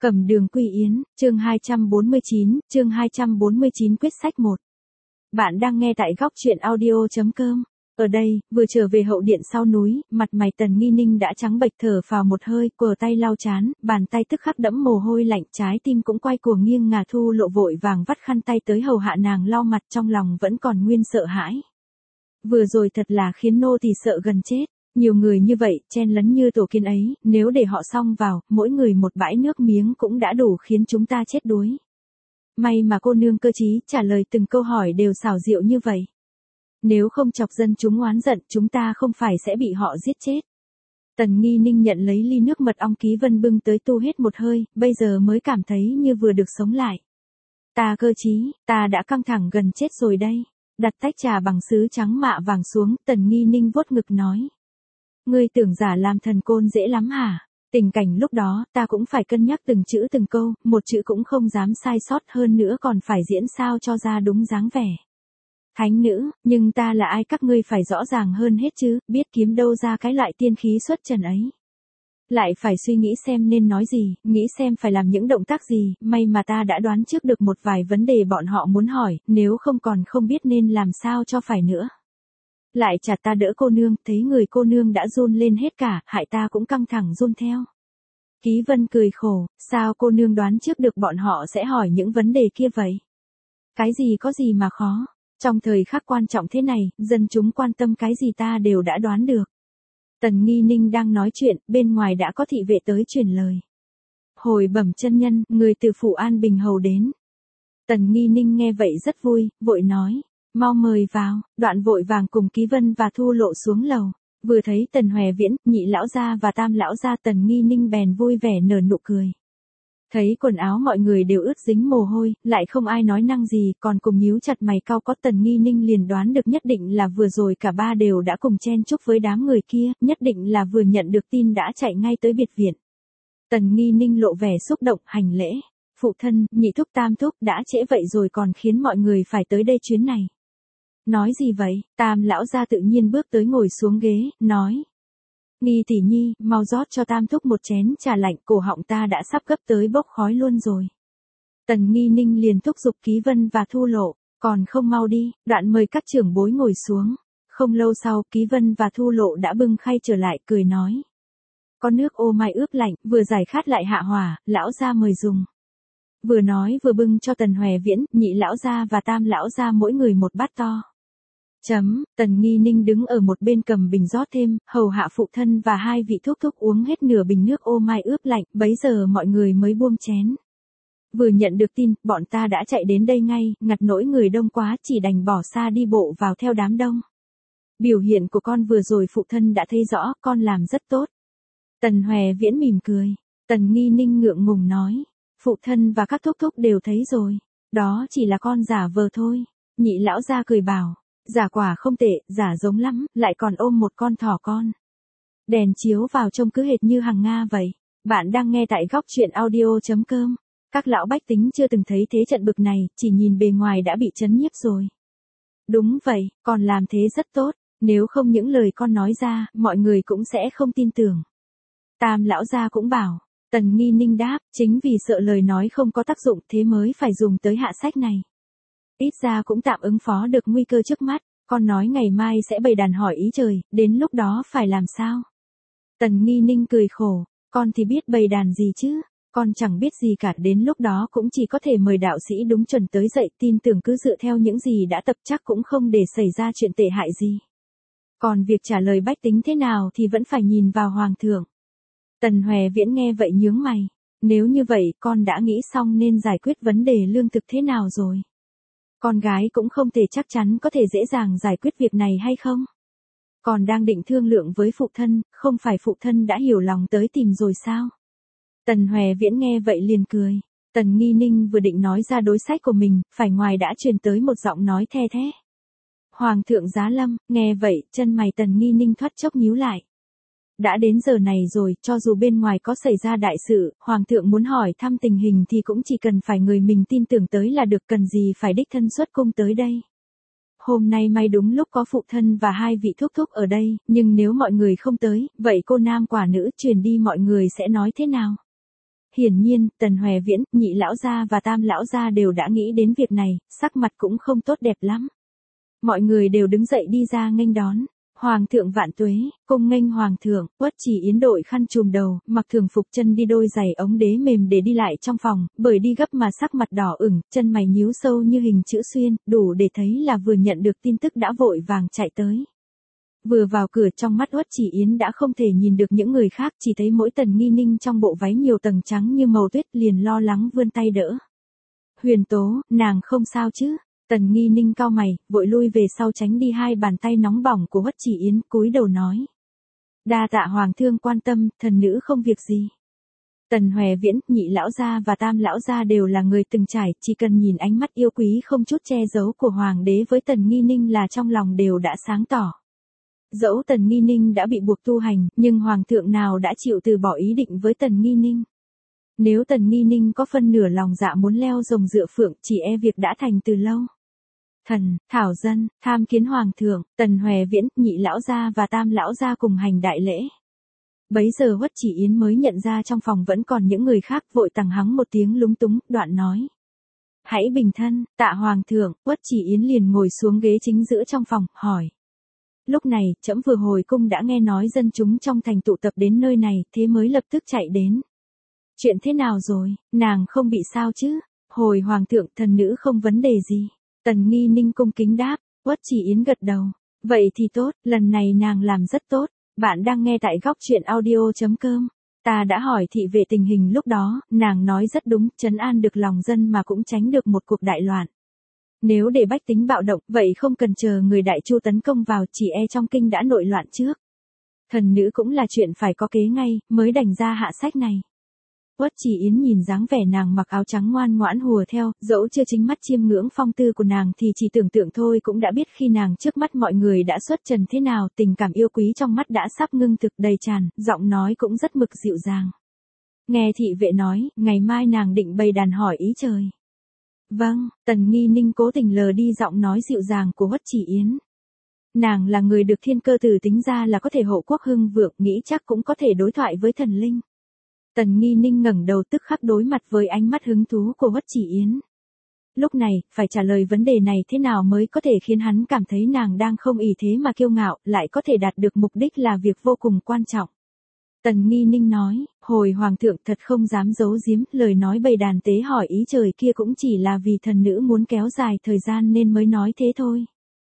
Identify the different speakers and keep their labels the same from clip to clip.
Speaker 1: Cẩm Đường Quy Yến, chương 249 quyết sách 1. Bạn đang nghe tại góc truyện audio.com. Ở đây, vừa trở về hậu điện sau núi, mặt mày Tần Nghi Ninh đã trắng bệch thở phào một hơi, quờ tay lau chán, bàn tay tức khắc đẫm mồ hôi lạnh, trái tim cũng quay cuồng nghiêng ngả. Thu Lộ vội vàng vắt khăn tay tới hầu hạ nàng lau mặt, trong lòng vẫn còn nguyên sợ hãi. Vừa rồi thật là khiến nô tỳ sợ gần chết. Nhiều người như vậy, chen lấn như tổ kiến ấy, nếu để họ xông vào, mỗi người một bãi nước miếng cũng đã đủ khiến chúng ta chết đuối. May mà cô nương cơ trí, trả lời từng câu hỏi đều xảo diệu như vậy. Nếu không chọc dân chúng oán giận, chúng ta không phải sẽ bị họ giết chết. Tần Nghi Ninh nhận lấy ly nước mật ong Ký Vân bưng tới tu hết một hơi, bây giờ mới cảm thấy như vừa được sống lại. Ta cơ trí, ta đã căng thẳng gần chết rồi đây. Đặt tách trà bằng sứ trắng mạ vàng xuống, Tần Nghi Ninh vuốt ngực nói. Ngươi tưởng giả làm thần côn dễ lắm hả? Tình cảnh lúc đó, ta cũng phải cân nhắc từng chữ từng câu, một chữ cũng không dám sai sót, hơn nữa còn phải diễn sao cho ra đúng dáng vẻ. Thánh nữ, nhưng ta là ai các ngươi phải rõ ràng hơn hết chứ, biết kiếm đâu ra cái loại tiên khí xuất trần ấy. Lại phải suy nghĩ xem nên nói gì, nghĩ xem phải làm những động tác gì, may mà ta đã đoán trước được một vài vấn đề bọn họ muốn hỏi, nếu không còn không biết nên làm sao cho phải nữa. Lại chặt ta đỡ cô nương, thấy người cô nương đã run lên hết cả, hại ta cũng căng thẳng run theo. Ký Vân cười khổ, sao cô nương đoán trước được bọn họ sẽ hỏi những vấn đề kia vậy? Cái gì có gì mà khó, trong thời khắc quan trọng thế này, dân chúng quan tâm cái gì ta đều đã đoán được. Tần Nghi Ninh đang nói chuyện, bên ngoài đã có thị vệ tới truyền lời. Hồi bẩm chân nhân, người từ phủ An Bình hầu đến. Tần Nghi Ninh nghe vậy rất vui, vội nói. Mau mời vào, đoạn vội vàng cùng Ký Vân và Thu Lộ xuống lầu. Vừa thấy Tần Hòe Viễn, Nhị lão gia và Tam lão gia, Tần Nghi Ninh bèn vui vẻ nở nụ cười. Thấy quần áo mọi người đều ướt dính mồ hôi, lại không ai nói năng gì, còn cùng nhíu chặt mày cau có. Tần Nghi Ninh liền đoán được nhất định là vừa rồi cả ba đều đã cùng chen chúc với đám người kia, nhất định là vừa nhận được tin đã chạy ngay tới biệt viện. Tần Nghi Ninh lộ vẻ xúc động, hành lễ. Phụ thân, nhị thúc tam thúc, đã trễ vậy rồi còn khiến mọi người phải tới đây chuyến này. Nói gì vậy? Tam lão gia tự nhiên bước tới ngồi xuống ghế, nói. Nghi tỷ nhi, mau rót cho tam thúc một chén trà lạnh, cổ họng ta đã sắp gấp tới bốc khói luôn rồi. Tần Nghi Ninh liền thúc giục Ký Vân và Thu Lộ, còn không mau đi, đoạn mời các trưởng bối ngồi xuống. Không lâu sau, Ký Vân và Thu Lộ đã bưng khay trở lại, cười nói. Có nước ô mai ướp lạnh, vừa giải khát lại hạ hỏa, lão gia mời dùng. Vừa nói vừa bưng cho Tần Hòe Viễn, Nhị lão gia và Tam lão gia mỗi người một bát to. Tần Nghi Ninh đứng ở một bên cầm bình rót thêm, hầu hạ phụ thân và hai vị thúc thúc uống hết nửa bình nước ô mai ướp lạnh, bấy giờ mọi người mới buông chén. Vừa nhận được tin, bọn ta đã chạy đến đây ngay, ngặt nỗi người đông quá chỉ đành bỏ xa đi bộ vào theo đám đông. Biểu hiện của con vừa rồi phụ thân đã thấy rõ, con làm rất tốt. Tần Hòe Viễn mỉm cười. Tần Nghi Ninh ngượng ngùng nói, phụ thân và các thúc thúc đều thấy rồi, đó chỉ là con giả vờ thôi. Nhị lão gia cười bảo. Giả quả không tệ, giả giống lắm, lại còn ôm một con thỏ con. Đèn chiếu vào trông cứ hệt như hàng Nga vậy. Bạn đang nghe tại góc truyện audio.com. Các lão bách tính chưa từng thấy thế trận bực này, chỉ nhìn bề ngoài đã bị chấn nhiếp rồi. Đúng vậy, con làm thế rất tốt, nếu không những lời con nói ra, mọi người cũng sẽ không tin tưởng. Tam lão gia cũng bảo. Tần Nghi Ninh đáp, chính vì sợ lời nói không có tác dụng thế mới phải dùng tới hạ sách này. Ít ra cũng tạm ứng phó được nguy cơ trước mắt, con nói ngày mai sẽ bày đàn hỏi ý trời, đến lúc đó phải làm sao? Tần Nghi Ninh cười khổ, con thì biết bày đàn gì chứ, con chẳng biết gì cả, đến lúc đó cũng chỉ có thể mời đạo sĩ đúng chuẩn tới dạy, tin tưởng cứ dựa theo những gì đã tập chắc cũng không để xảy ra chuyện tệ hại gì. Còn việc trả lời bách tính thế nào thì vẫn phải nhìn vào Hoàng thượng. Tần Hòe Viễn nghe vậy nhướng mày, nếu như vậy con đã nghĩ xong nên giải quyết vấn đề lương thực thế nào rồi? Con gái cũng không thể chắc chắn có thể dễ dàng giải quyết việc này hay không? Còn đang định thương lượng với phụ thân, không phải phụ thân đã hiểu lòng tới tìm rồi sao? Tần Hòe Viễn nghe vậy liền cười. Tần Nghi Ninh vừa định nói ra đối sách của mình, phải ngoài đã truyền tới một giọng nói the thé. Hoàng thượng giá lâm, nghe vậy, chân mày Tần Nghi Ninh thoát chốc nhíu lại. Đã đến giờ này rồi, cho dù bên ngoài có xảy ra đại sự, Hoàng thượng muốn hỏi thăm tình hình thì cũng chỉ cần phải người mình tin tưởng tới là được, cần gì phải đích thân xuất cung tới đây. Hôm nay may đúng lúc có phụ thân và hai vị thúc thúc ở đây, nhưng nếu mọi người không tới, vậy cô nam quả nữ truyền đi mọi người sẽ nói thế nào? hiển nhiên, Tần Hoè Viễn, Nhị lão gia và Tam lão gia đều đã nghĩ đến việc này, sắc mặt cũng không tốt đẹp lắm. Mọi người đều đứng dậy đi ra nghênh đón. Hoàng thượng vạn tuế, cung nghênh hoàng thượng. Uất Chỉ Yến đội khăn trùm đầu, mặc thường phục, chân đi đôi giày ống đế mềm để đi lại trong phòng, bởi đi gấp mà sắc mặt đỏ ửng, chân mày nhíu sâu như hình chữ xuyên, đủ để thấy là vừa nhận được tin tức đã vội vàng chạy tới. Vừa vào cửa, trong mắt Uất Chỉ Yến đã không thể nhìn được những người khác, chỉ thấy mỗi Tần Nghi Ninh trong bộ váy nhiều tầng trắng như màu tuyết, liền lo lắng vươn tay đỡ. Huyền Tố, nàng không sao chứ? Tần Nghi Ninh cau mày, vội lui về sau tránh đi hai bàn tay nóng bỏng của Uất Chỉ Yến, cúi đầu nói. Đa tạ hoàng thương quan tâm, thần nữ không việc gì. Tần Hoè Viễn, Nhị lão gia và Tam lão gia đều là người từng trải, chỉ cần nhìn ánh mắt yêu quý không chút che giấu của hoàng đế với Tần Nghi Ninh là trong lòng đều đã sáng tỏ. Dẫu Tần Nghi Ninh đã bị buộc tu hành, nhưng hoàng thượng nào đã chịu từ bỏ ý định với Tần Nghi Ninh. Nếu Tần Nghi Ninh có phân nửa lòng dạ muốn leo rồng dựa phượng, chỉ e việc đã thành từ lâu. Thần, thảo dân, tham kiến hoàng thượng. Tần Hoè Viễn, Nhị lão gia và Tam lão gia cùng hành đại lễ. Bấy giờ Uất Chỉ Yến mới nhận ra trong phòng vẫn còn những người khác, vội tằng hắng một tiếng lúng túng, đoạn nói. Hãy bình thân, tạ hoàng thượng. Uất Chỉ Yến liền ngồi xuống ghế chính giữa trong phòng, hỏi. Lúc này, trẫm vừa hồi cung đã nghe nói dân chúng trong thành tụ tập đến nơi này, thế mới lập tức chạy đến. Chuyện thế nào rồi, nàng không bị sao chứ? Hồi hoàng thượng, thần nữ không vấn đề gì. Tần Nghi Ninh cung kính đáp. Uất Chỉ Yến gật đầu. Vậy thì tốt, lần này nàng làm rất tốt. Bạn đang nghe tại góc truyện audio.com. Ta đã hỏi thị vệ tình hình lúc đó, nàng nói rất đúng, trấn an được lòng dân mà cũng tránh được một cuộc đại loạn. Nếu để bách tính bạo động, vậy không cần chờ người Đại Chu tấn công vào, chỉ e trong kinh đã nội loạn trước. Thần nữ cũng là chuyện phải có kế ngay, mới đành ra hạ sách này. Uất Chỉ Yến nhìn dáng vẻ nàng mặc áo trắng ngoan ngoãn hùa theo, dẫu chưa chính mắt chiêm ngưỡng phong tư của nàng thì chỉ tưởng tượng thôi cũng đã biết khi nàng trước mắt mọi người đã xuất trần thế nào, tình cảm yêu quý trong mắt đã sắp ngưng thực đầy tràn, giọng nói cũng rất mực dịu dàng. Nghe thị vệ nói, ngày mai nàng định bày đàn hỏi ý trời. Vâng, Tần Nghi Ninh cố tình lờ đi giọng nói dịu dàng của Uất Chỉ Yến. Nàng là người được thiên cơ tử tính ra là có thể hộ quốc hưng vượng, nghĩ chắc cũng có thể đối thoại với thần linh. Tần Nghi Ninh ngẩng đầu tức khắc đối mặt với ánh mắt hứng thú của Uất Chỉ Yến. Lúc này, phải trả lời vấn đề này thế nào mới có thể khiến hắn cảm thấy nàng đang không ỷ thế mà kiêu ngạo, lại có thể đạt được mục đích là việc vô cùng quan trọng. Tần Nghi Ninh nói, hồi hoàng thượng thật không dám giấu giếm, lời nói bày đàn tế hỏi ý trời kia cũng chỉ là vì thần nữ muốn kéo dài thời gian nên mới nói thế thôi.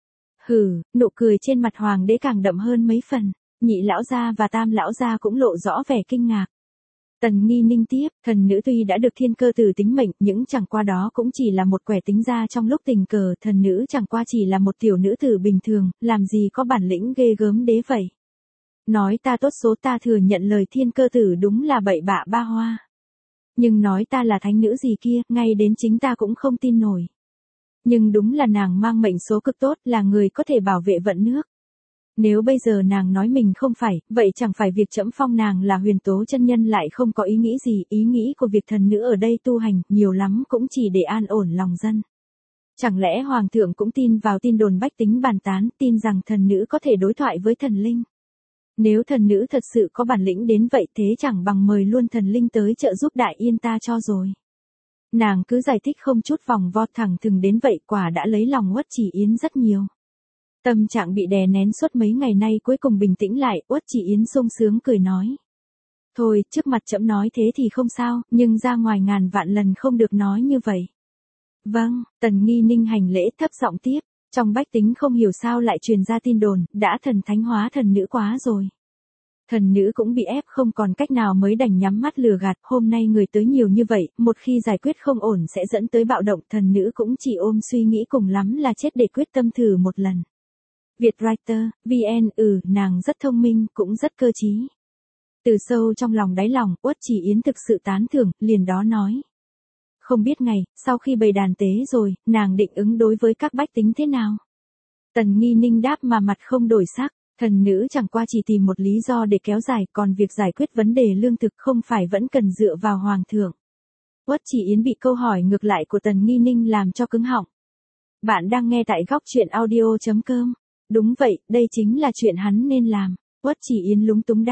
Speaker 1: Hừ, nụ cười trên mặt hoàng đế càng đậm hơn mấy phần, Nhị lão gia và Tam lão gia cũng lộ rõ vẻ kinh ngạc. Tần Nghi Ninh tiếp, thần nữ tuy đã được thiên cơ tử tính mệnh, nhưng chẳng qua đó cũng chỉ là một quẻ tính ra trong lúc tình cờ, thần nữ chẳng qua chỉ là một tiểu nữ tử bình thường, làm gì có bản lĩnh ghê gớm đế vậy. Nói ta tốt số ta thừa nhận lời thiên cơ tử đúng là bậy bạ ba hoa. Nhưng nói ta là thánh nữ gì kia, ngay đến chính ta cũng không tin nổi. Nhưng đúng là nàng mang mệnh số cực tốt, là người có thể bảo vệ vận nước. Nếu bây giờ nàng nói mình không phải, vậy chẳng phải việc trẫm phong nàng là Huyền Tố chân nhân lại không có ý nghĩ gì, ý nghĩ của việc thần nữ ở đây tu hành, nhiều lắm cũng chỉ để an ổn lòng dân. Chẳng lẽ hoàng thượng cũng tin vào tin đồn bách tính bàn tán, tin rằng thần nữ có thể đối thoại với thần linh? Nếu thần nữ thật sự có bản lĩnh đến vậy thế chẳng bằng mời luôn thần linh tới trợ giúp Đại Yên ta cho rồi. Nàng cứ giải thích không chút vòng vo thẳng thừng đến vậy, quả đã lấy lòng Uất Chỉ Yến rất nhiều. Tâm trạng bị đè nén suốt mấy ngày nay cuối cùng bình tĩnh lại, Uất Chỉ Yến sung sướng cười nói. Thôi, trước mặt trẫm nói thế thì không sao, nhưng ra ngoài ngàn vạn lần không được nói như vậy. Vâng, Tần Nghi Ninh hành lễ thấp giọng tiếp, trong bách tính không hiểu sao lại truyền ra tin đồn, đã thần thánh hóa thần nữ quá rồi. Thần nữ cũng bị ép không còn cách nào mới đành nhắm mắt lừa gạt, hôm nay người tới nhiều như vậy, một khi giải quyết không ổn sẽ dẫn tới bạo động, thần nữ cũng chỉ ôm suy nghĩ cùng lắm là chết để quyết tâm thử một lần. Vietwriter, VN, nàng rất thông minh, cũng rất cơ trí. Từ sâu trong lòng đáy lòng, Uất Chỉ Yến thực sự tán thưởng, liền đó nói. Không biết ngày, sau khi bày đàn tế rồi, nàng định ứng đối với các bách tính thế nào? Tần Nghi Ninh đáp mà mặt không đổi sắc, thần nữ chẳng qua chỉ tìm một lý do để kéo dài, còn việc giải quyết vấn đề lương thực không phải vẫn cần dựa vào hoàng thượng. Uất Chỉ Yến bị câu hỏi ngược lại của Tần Nghi Ninh làm cho cứng họng. Bạn đang nghe tại góc truyện audio.com. Đúng vậy, đây chính là chuyện hắn nên làm. Uất Chỉ Yến lúng túng đáp.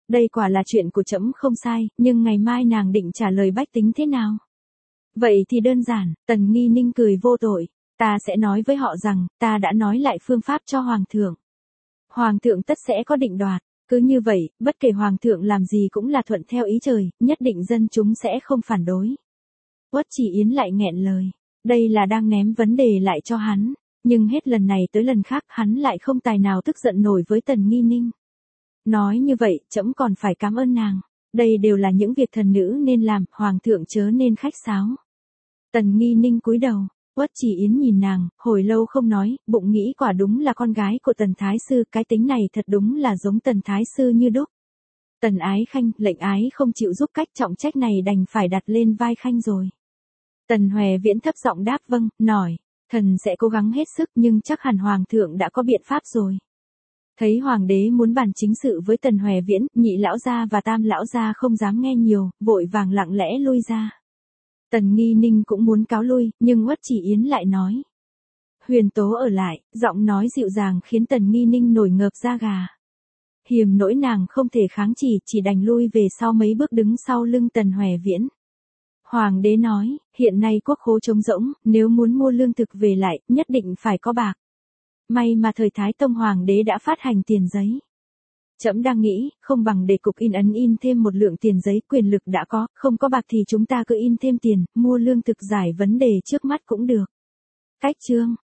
Speaker 1: Đây quả là chuyện của trẫm không sai, nhưng ngày mai nàng định trả lời bách tính thế nào? Vậy thì đơn giản, Tần Nghi Ninh cười vô tội. Ta sẽ nói với họ rằng, ta đã nói lại phương pháp cho Hoàng thượng. Hoàng thượng tất sẽ có định đoạt. Cứ như vậy, bất kể Hoàng thượng làm gì cũng là thuận theo ý trời, nhất định dân chúng sẽ không phản đối. Uất Chỉ Yến lại nghẹn lời. Đây là đang ném vấn đề lại cho hắn. Nhưng hết lần này tới lần khác hắn lại không tài nào tức giận nổi với Tần Nghi Ninh. Nói như vậy, trẫm còn phải cảm ơn nàng. Đây đều là những việc thần nữ nên làm, Hoàng thượng chớ nên khách sáo. Tần Nghi Ninh cúi đầu. Uất Chỉ Yến nhìn nàng, hồi lâu không nói, bụng nghĩ quả đúng là con gái của Tần Thái Sư, cái tính này thật đúng là giống Tần Thái Sư như đúc. Tần Ái Khanh, lệnh ái không chịu giúp, cách trọng trách này đành phải đặt lên vai Khanh rồi. Tần Hoè Viễn thấp giọng đáp vâng, nói, thần sẽ cố gắng hết sức nhưng chắc hẳn Hoàng thượng đã có biện pháp rồi. Thấy Hoàng đế muốn bàn chính sự với Tần Hoè Viễn, Nhị lão gia và Tam lão gia không dám nghe nhiều, vội vàng lặng lẽ lui ra. Tần Nghi Ninh cũng muốn cáo lui, nhưng Uất Chỉ Yến lại nói. Huyền Tố ở lại, giọng nói dịu dàng khiến Tần Nghi Ninh nổi ngợp da gà. Hiềm nỗi nàng không thể kháng chỉ đành lui về sau mấy bước đứng sau lưng Tần Hoè Viễn. Hoàng đế nói, hiện nay quốc khố trống rỗng, nếu muốn mua lương thực về lại, nhất định phải có bạc. May mà thời Thái Tông Hoàng đế đã phát hành tiền giấy. Trẫm đang nghĩ, không bằng để cục in ấn in thêm một lượng tiền giấy, quyền lực đã có, không có bạc thì chúng ta cứ in thêm tiền, mua lương thực giải vấn đề trước mắt cũng được. Cách chương